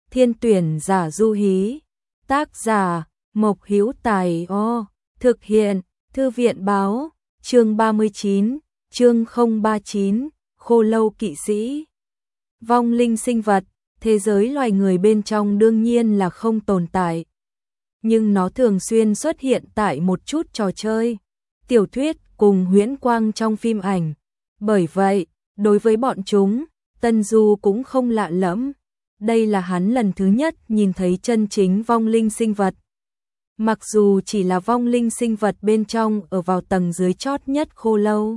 Thiên tuyển giả du hí. Tác giả Mộc Hữu Tài. Thực hiện Thư viện báo. Chương 39, chương 039, Khô Lâu Kỵ Sĩ. Vong linh sinh vật, thế giới loài người bên trong đương nhiên là không tồn tại. Nhưng nó thường xuyên xuất hiện tại một chút trò chơi, tiểu thuyết cùng huyễn quang trong phim ảnh. Bởi vậy, đối với bọn chúng, Tân Du cũng không lạ lẫm. Đây là hắn lần thứ nhất nhìn thấy chân chính vong linh sinh vật. Mặc dù chỉ là vong linh sinh vật bên trong ở vào tầng dưới chót nhất khô lâu,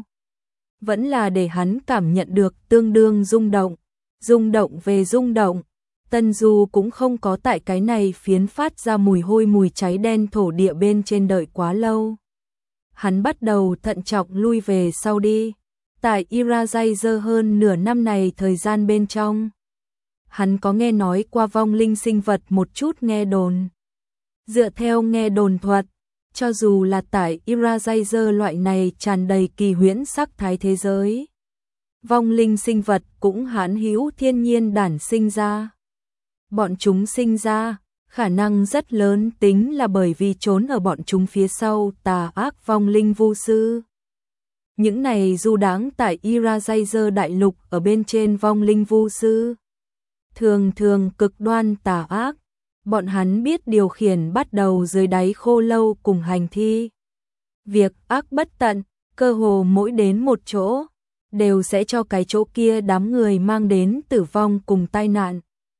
vẫn là để hắn cảm nhận được tương đương rung động. Rung động về rung động, Tân Du cũng không có tại cái này phiến phát ra mùi hôi mùi cháy đen thổ địa bên trên đợi quá lâu. Hắn bắt đầu thận trọng lui về sau đi. Tại Irajazer hơn nửa năm này thời gian bên trong, hắn có nghe nói qua vong linh sinh vật một chút nghe đồn. Dựa theo nghe đồn thuật, cho dù là tại Irajazer loại này tràn đầy kỳ huyễn sắc thái thế giới, vong linh sinh vật cũng hãn hữu thiên nhiên đản sinh ra. Bọn chúng sinh ra, khả năng rất lớn tính là bởi vì trốn ở bọn chúng phía sau tà ác vong linh vu sư. Những này du đãng tại Irajazer đại lục ở bên trên vong linh vu sư, thường thường cực đoan tà ác. Bọn hắn biết điều khiển bắt đầu dưới đáy khô lâu cùng hành thi. Việc ác bất tận, cơ hồ mỗi đến một chỗ, đều sẽ cho cái chỗ kia đám người mang đến tử vong cùng tai nạn.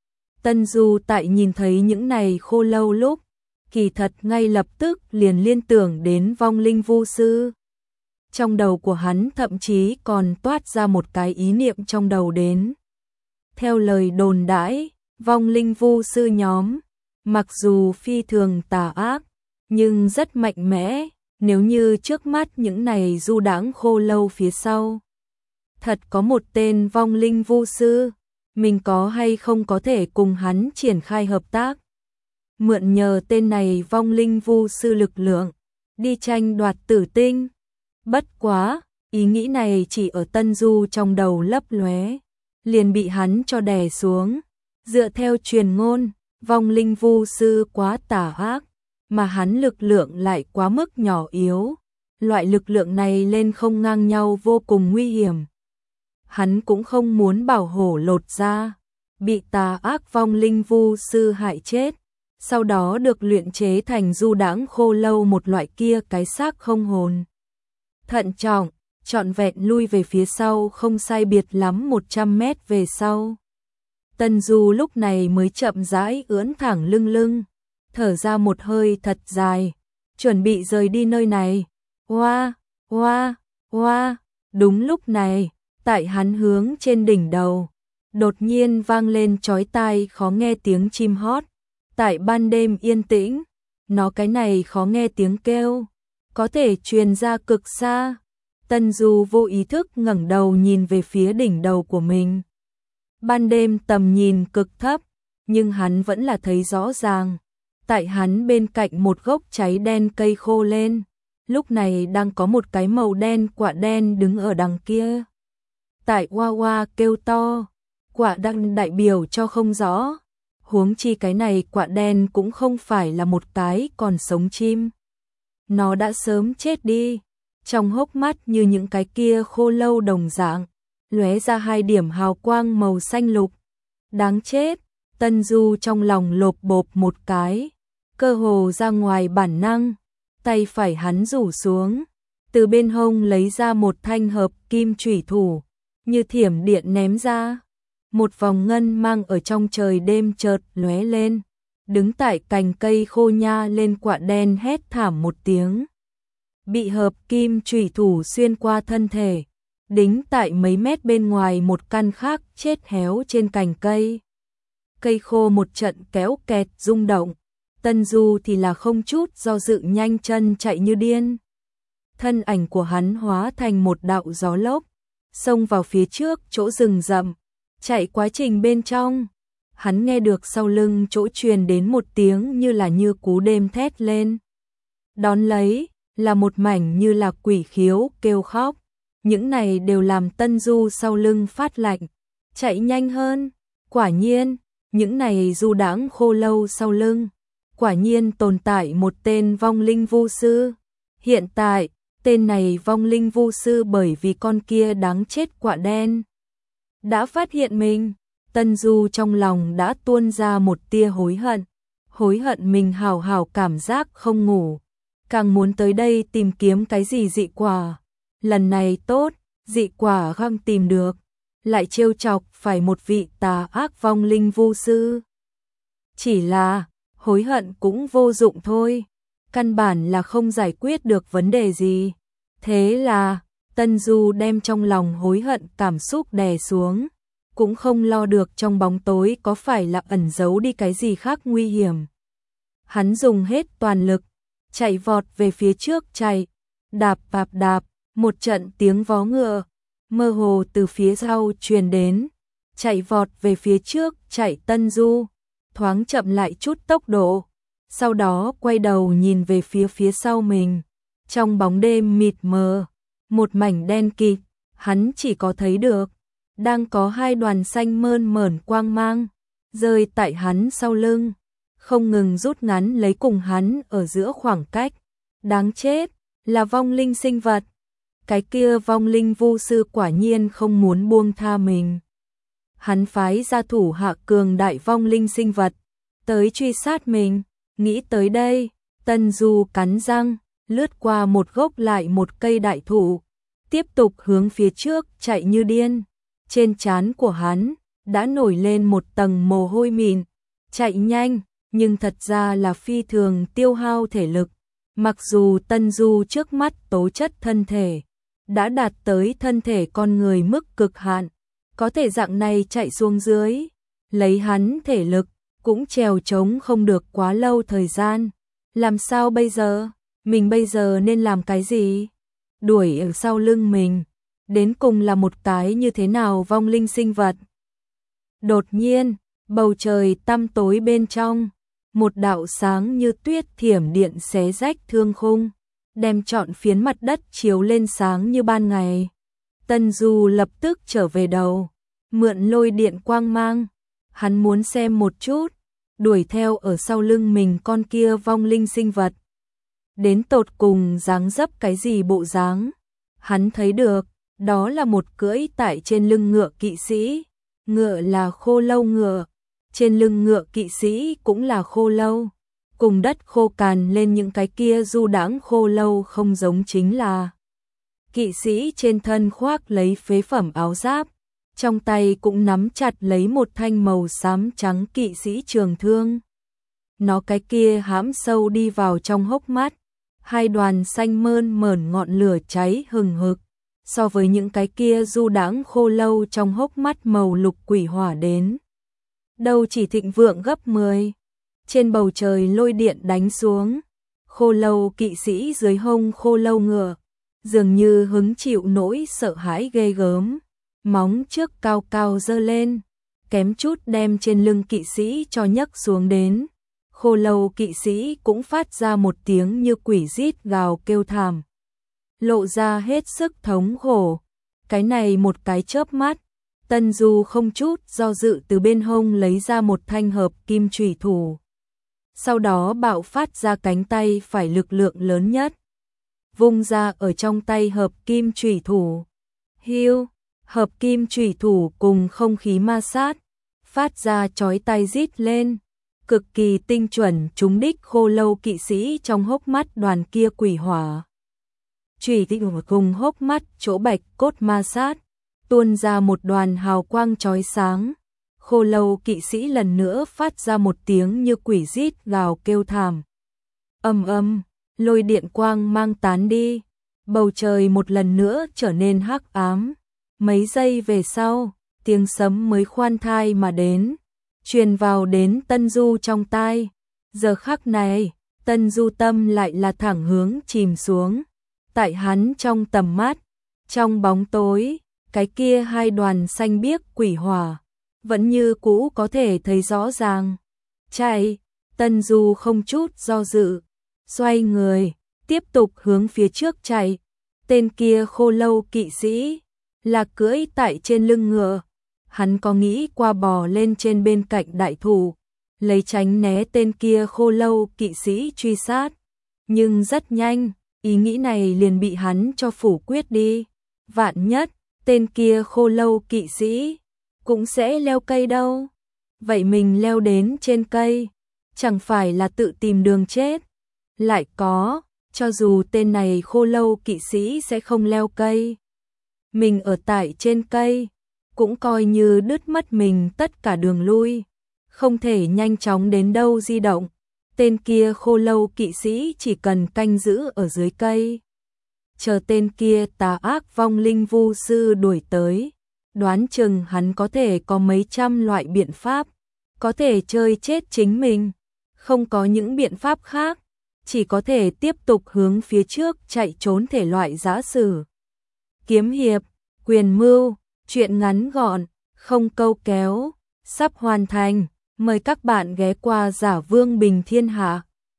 Tân Du tại nhìn thấy những này khô lâu lúc, kỳ thật ngay lập tức liền liên tưởng đến vong linh vu sư. Trong đầu của hắn thậm chí còn toát ra một cái ý niệm trong đầu đến. Theo lời đồn đãi, vong linh vu sư nhóm, mặc dù phi thường tà ác, nhưng rất mạnh mẽ. Nếu như trước mắt những này du đãng khô lâu phía sau thật có một tên vong linh vu sư, mình có hay không có thể cùng hắn triển khai hợp tác, mượn nhờ tên này vong linh vu sư lực lượng, đi tranh đoạt tử tinh. Bất quá, ý nghĩ này chỉ ở Tân Du trong đầu lấp lóe, liền bị hắn cho đè xuống. Dựa theo truyền ngôn, vong linh vu sư quá tà ác, mà hắn lực lượng lại quá mức nhỏ yếu. Loại lực lượng này lên không ngang nhau vô cùng nguy hiểm. Hắn cũng không muốn bảo hổ lột ra, bị tà ác vong linh vu sư hại chết, sau đó được luyện chế thành du đãng khô lâu một loại kia cái xác không hồn. Thận trọng, trọn vẹn lui về phía sau không sai biệt lắm 100 mét về sau. Tân Du lúc này mới chậm rãi ưỡn thẳng lưng, thở ra một hơi thật dài, chuẩn bị rời đi nơi này. Oa, oa, oa, đúng lúc này, tại hắn hướng trên đỉnh đầu, đột nhiên vang lên chói tai khó nghe tiếng chim hót. Tại ban đêm yên tĩnh, nó cái này khó nghe tiếng kêu, có thể truyền ra cực xa. Tân Du vô ý thức ngẩng đầu nhìn về phía đỉnh đầu của mình. Ban đêm tầm nhìn cực thấp, nhưng hắn vẫn là thấy rõ ràng. Tại hắn bên cạnh một gốc cháy đen cây khô lên, lúc này đang có một cái màu đen quạ đen đứng ở đằng kia. Tại oa oa kêu to, quạ đang đại biểu cho không rõ. Huống chi cái này quạ đen cũng không phải là một cái còn sống chim. Nó đã sớm chết đi, trong hốc mắt như những cái kia khô lâu đồng dạng, lóe ra hai điểm hào quang màu xanh lục. Đáng chết, Tân Du trong lòng lộp bộp một cái, cơ hồ ra ngoài bản năng, tay phải hắn rủ xuống, từ bên hông lấy ra một thanh hợp kim chủy thủ, như thiểm điện ném ra. Một vòng ngân mang ở trong trời đêm chợt lóe lên, đứng tại cành cây khô nha lên quạ đen hét thảm một tiếng. Bị hợp kim chủy thủ xuyên qua thân thể, đính tại mấy mét bên ngoài một căn khác chết héo trên cành cây. Cây khô một trận kéo kẹt rung động, Tân Du thì là không chút do dự nhanh chân chạy như điên. Thân ảnh của hắn hóa thành một đạo gió lốc, xông vào phía trước chỗ rừng rậm. Chạy quá trình bên trong, hắn nghe được sau lưng chỗ truyền đến một tiếng như cú đêm thét lên. Đón lấy là một mảnh như là quỷ khiếu kêu khóc. Những này đều làm Tân Du sau lưng phát lạnh, chạy nhanh hơn. Quả nhiên, những này du đãng khô lâu sau lưng, quả nhiên tồn tại một tên vong linh vu sư. Hiện tại, tên này vong linh vu sư bởi vì con kia đáng chết quạ đen đã phát hiện mình, Tân Du trong lòng đã tuôn ra một tia hối hận mình hào hào cảm giác không ngủ, càng muốn tới đây tìm kiếm cái gì dị quả. Lần này tốt, dị quả găng tìm được, lại trêu chọc phải một vị tà ác vong linh vu sư. Chỉ là, hối hận cũng vô dụng thôi, căn bản là không giải quyết được vấn đề gì. Thế là, Tân Du đem trong lòng hối hận cảm xúc đè xuống, cũng không lo được trong bóng tối có phải là ẩn giấu đi cái gì khác nguy hiểm. Hắn dùng hết toàn lực, chạy vọt về phía trước chạy, đạp đạp, một trận tiếng vó ngựa, mơ hồ từ phía sau truyền đến, chạy vọt về phía trước chạy Tân Du, thoáng chậm lại chút tốc độ, sau đó quay đầu nhìn về phía sau mình, trong bóng đêm mịt mờ, một mảnh đen kịt, hắn chỉ có thấy được, đang có hai đoàn xanh mơn mởn quang mang, rơi tại hắn sau lưng, không ngừng rút ngắn lấy cùng hắn ở giữa khoảng cách. Đáng chết, là vong linh sinh vật. Cái kia vong linh vu sư quả nhiên không muốn buông tha mình. Hắn phái ra thủ hạ cường đại vong linh sinh vật, tới truy sát mình. Nghĩ tới đây, Tân Du cắn răng, lướt qua một gốc lại một cây đại thụ, tiếp tục hướng phía trước chạy như điên. Trên trán của hắn đã nổi lên một tầng mồ hôi mịn, chạy nhanh, nhưng thật ra là phi thường tiêu hao thể lực. Mặc dù Tân Du trước mắt tố chất thân thể đã đạt tới thân thể con người mức cực hạn, có thể dạng này chạy xuống dưới, lấy hắn thể lực cũng trèo trống không được quá lâu thời gian. Làm sao bây giờ? Mình bây giờ nên làm cái gì? Đuổi ở sau lưng mình, đến cùng là một cái như thế nào vong linh sinh vật? Đột nhiên, bầu trời tăm tối bên trong, một đạo sáng như tuyết thiểm điện xé rách thương khung, đem trọn phiến mặt đất chiếu lên sáng như ban ngày. Tân Du lập tức trở về đầu, mượn lôi điện quang mang, hắn muốn xem một chút, đuổi theo ở sau lưng mình con kia vong linh sinh vật. Đến tột cùng dáng dấp cái gì bộ dáng? Hắn thấy được, đó là một cưỡi tại trên lưng ngựa kỵ sĩ, ngựa là khô lâu ngựa, trên lưng ngựa kỵ sĩ cũng là khô lâu, cùng đất khô cằn lên những cái kia du đãng khô lâu không giống chính là. Kỵ sĩ trên thân khoác lấy phế phẩm áo giáp, trong tay cũng nắm chặt lấy một thanh màu xám trắng kỵ sĩ trường thương. Nó cái kia hãm sâu đi vào trong hốc mắt, hai đoàn xanh mơn mởn ngọn lửa cháy hừng hực, so với những cái kia du đãng khô lâu trong hốc mắt màu lục quỷ hỏa đến đâu chỉ thịnh vượng gấp 10. Trên bầu trời lôi điện đánh xuống, khô lâu kỵ sĩ dưới hông khô lâu ngựa, dường như hứng chịu nỗi sợ hãi ghê gớm, móng trước cao cao giơ lên, kém chút đem trên lưng kỵ sĩ cho nhấc xuống đến. Khô lâu kỵ sĩ cũng phát ra một tiếng như quỷ rít gào kêu thảm, lộ ra hết sức thống khổ. Cái này một cái chớp mắt, Tân Du không chút do dự từ bên hông lấy ra một thanh hợp kim chủy thủ. Sau đó bạo phát ra cánh tay phải lực lượng lớn nhất, vung ra ở trong tay hợp kim chủy thủ. Hiu, hợp kim chủy thủ cùng không khí ma sát, phát ra chói tai rít lên, cực kỳ tinh chuẩn trúng đích khô lâu kỵ sĩ trong hốc mắt đoàn kia quỷ hỏa. Chủy thủ cùng hốc mắt chỗ bạch cốt ma sát, tuôn ra một đoàn hào quang chói sáng. Khô lâu kỵ sĩ lần nữa phát ra một tiếng như quỷ rít gào kêu thảm. Ầm, lôi điện quang mang tán đi, bầu trời một lần nữa trở nên hắc ám. Mấy giây về sau, tiếng sấm mới khoan thai mà đến, truyền vào đến Tân Du trong tai. Giờ khắc này, Tân Du tâm lại là thẳng hướng chìm xuống. Tại hắn trong tầm mắt, trong bóng tối, cái kia hai đoàn xanh biếc quỷ hỏa vẫn như cũ có thể thấy rõ ràng. Chạy, Tân Du không chút do dự, xoay người, tiếp tục hướng phía trước chạy. Tên kia khô lâu kỵ sĩ là cưỡi tại trên lưng ngựa, hắn có nghĩ qua bò lên trên bên cạnh đại thụ, lấy tránh né tên kia Khô Lâu kỵ sĩ truy sát. Nhưng rất nhanh, ý nghĩ này liền bị hắn cho phủ quyết đi. Vạn nhất, tên kia Khô Lâu kỵ sĩ cũng sẽ leo cây đâu. Vậy mình leo đến trên cây, chẳng phải là tự tìm đường chết. Lại có, cho dù tên này Khô Lâu kỵ sĩ sẽ không leo cây, mình ở tại trên cây, cũng coi như đứt mất mình tất cả đường lui, không thể nhanh chóng đến đâu di động. Tên kia Khô Lâu kỵ sĩ chỉ cần canh giữ ở dưới cây, chờ tên kia tà ác vong linh vu sư đuổi tới, đoán chừng hắn có thể có mấy trăm loại biện pháp, có thể chơi chết chính mình, không có những biện pháp khác, chỉ có thể tiếp tục hướng phía trước chạy trốn thể loại giã sử. Kiếm hiệp, quyền mưu, truyện ngắn gọn, không câu kéo, sắp hoàn thành, mời các bạn ghé qua Giả Vương Bình Thiên Hạ.